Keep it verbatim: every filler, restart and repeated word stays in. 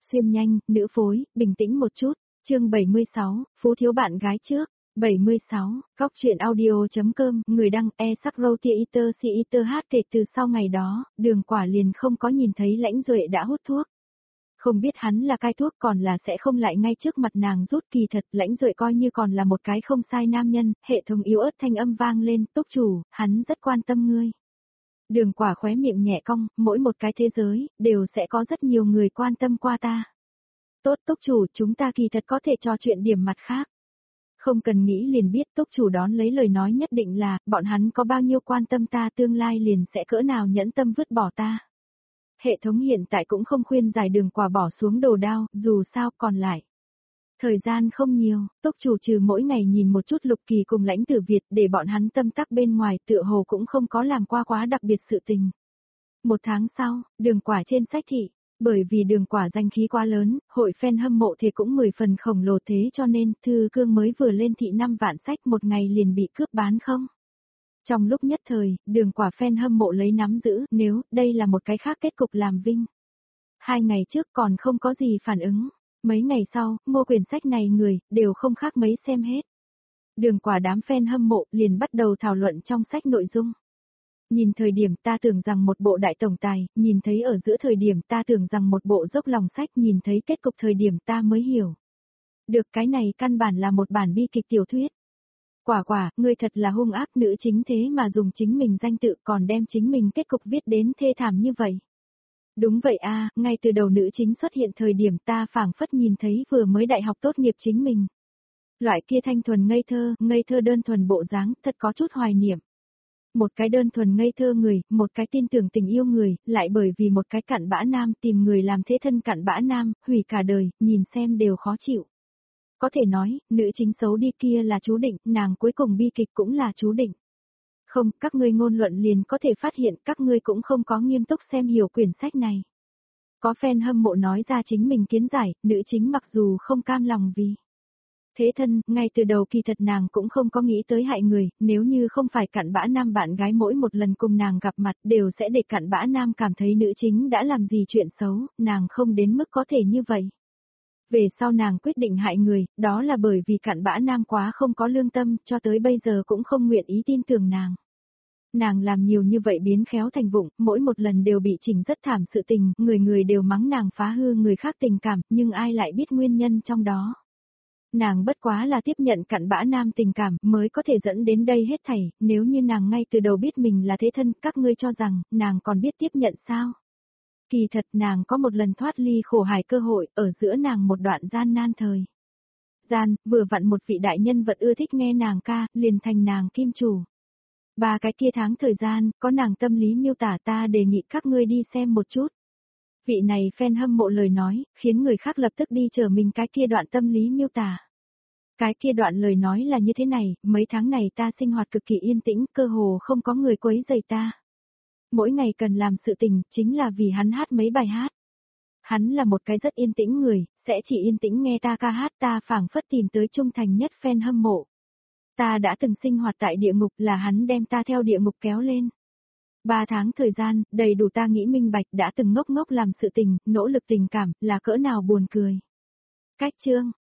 xuyên nhanh, nữ phối, bình tĩnh một chút. Chương bảy mươi sáu, Phú thiếu bạn gái trước. bảy mươi sáu, Góc truyện audio.com, người đăng e sắc roti iter si iter hát. Kể từ sau ngày đó, Đường Quả liền không có nhìn thấy Lãnh Duệ đã hút thuốc. Không biết hắn là cai thuốc còn là sẽ không lại ngay trước mặt nàng rút. Kỳ thật Lãnh Duệ coi như còn là một cái không sai nam nhân. Hệ thống yếu ớt thanh âm vang lên, túc chủ, hắn rất quan tâm ngươi. Đường Quả khóe miệng nhẹ cong, mỗi một cái thế giới, đều sẽ có rất nhiều người quan tâm qua ta. Tốt túc chủ, chúng ta kỳ thật có thể trò chuyện điểm mặt khác. Không cần nghĩ liền biết túc chủ đón lấy lời nói nhất định là, bọn hắn có bao nhiêu quan tâm ta tương lai liền sẽ cỡ nào nhẫn tâm vứt bỏ ta. Hệ thống hiện tại cũng không khuyên giải Đường Quả bỏ xuống đồ đao, dù sao còn lại. Thời gian không nhiều, túc chủ trừ mỗi ngày nhìn một chút Lục Kỳ cùng Lãnh Tử Việt để bọn hắn tâm tắc bên ngoài tựa hồ cũng không có làm qua quá đặc biệt sự tình. Một tháng sau, Đường Quả trên sách thị. Bởi vì Đường Quả danh khí quá lớn, hội fan hâm mộ thì cũng mười phần khổng lồ thế cho nên thư cương mới vừa lên thị năm vạn sách một ngày liền bị cướp bán không. Trong lúc nhất thời, Đường Quả fan hâm mộ lấy nắm giữ, nếu đây là một cái khác kết cục làm vinh. Hai ngày trước còn không có gì phản ứng, mấy ngày sau, mua quyển sách này người, đều không khác mấy xem hết. Đường Quả đám fan hâm mộ liền bắt đầu thảo luận trong sách nội dung. Nhìn thời điểm ta tưởng rằng một bộ đại tổng tài, nhìn thấy ở giữa thời điểm ta tưởng rằng một bộ dốc lòng sách, nhìn thấy kết cục thời điểm ta mới hiểu. Được, cái này căn bản là một bản bi kịch tiểu thuyết. Quả quả, ngươi thật là hung ác, nữ chính thế mà dùng chính mình danh tự còn đem chính mình kết cục viết đến thê thảm như vậy. Đúng vậy a, ngay từ đầu nữ chính xuất hiện thời điểm ta phảng phất nhìn thấy vừa mới đại học tốt nghiệp chính mình. Loại kia thanh thuần ngây thơ, ngây thơ đơn thuần bộ dáng, thật có chút hoài niệm. Một cái đơn thuần ngây thơ người, một cái tin tưởng tình yêu người, lại bởi vì một cái cặn bã nam tìm người làm thế thân cặn bã nam, hủy cả đời, nhìn xem đều khó chịu. Có thể nói, nữ chính xấu đi kia là chú định, nàng cuối cùng bi kịch cũng là chú định. Không, các ngươi ngôn luận liền có thể phát hiện các ngươi cũng không có nghiêm túc xem hiểu quyển sách này. Có fan hâm mộ nói ra chính mình kiến giải, nữ chính mặc dù không cam lòng vì thế thân, ngay từ đầu kỳ thật nàng cũng không có nghĩ tới hại người, nếu như không phải cặn bã nam bạn gái mỗi một lần cùng nàng gặp mặt đều sẽ để cặn bã nam cảm thấy nữ chính đã làm gì chuyện xấu, nàng không đến mức có thể như vậy. Về sau nàng quyết định hại người, đó là bởi vì cặn bã nam quá không có lương tâm, cho tới bây giờ cũng không nguyện ý tin tưởng nàng. Nàng làm nhiều như vậy biến khéo thành vụng, mỗi một lần đều bị chỉnh rất thảm sự tình, người người đều mắng nàng phá hư người khác tình cảm, nhưng ai lại biết nguyên nhân trong đó. Nàng bất quá là tiếp nhận cặn bã nam tình cảm mới có thể dẫn đến đây hết thảy, nếu như nàng ngay từ đầu biết mình là thế thân, các ngươi cho rằng, nàng còn biết tiếp nhận sao? Kỳ thật nàng có một lần thoát ly khổ hải cơ hội, ở giữa nàng một đoạn gian nan thời. Gian, vừa vặn một vị đại nhân vật ưa thích nghe nàng ca, liền thành nàng kim chủ. Ba cái kia tháng thời gian, có nàng tâm lý miêu tả ta đề nghị các ngươi đi xem một chút. Vị này fan hâm mộ lời nói, khiến người khác lập tức đi chờ mình cái kia đoạn tâm lý miêu tả. Cái kia đoạn lời nói là như thế này, mấy tháng này ta sinh hoạt cực kỳ yên tĩnh, cơ hồ không có người quấy rầy ta. Mỗi ngày cần làm sự tình, chính là vì hắn hát mấy bài hát. Hắn là một cái rất yên tĩnh người, sẽ chỉ yên tĩnh nghe ta ca hát, ta phảng phất tìm tới trung thành nhất fan hâm mộ. Ta đã từng sinh hoạt tại địa ngục, là hắn đem ta theo địa ngục kéo lên. Ba tháng thời gian, đầy đủ ta nghĩ minh bạch, đã từng ngốc ngốc làm sự tình, nỗ lực tình cảm, là cỡ nào buồn cười. Cách chương,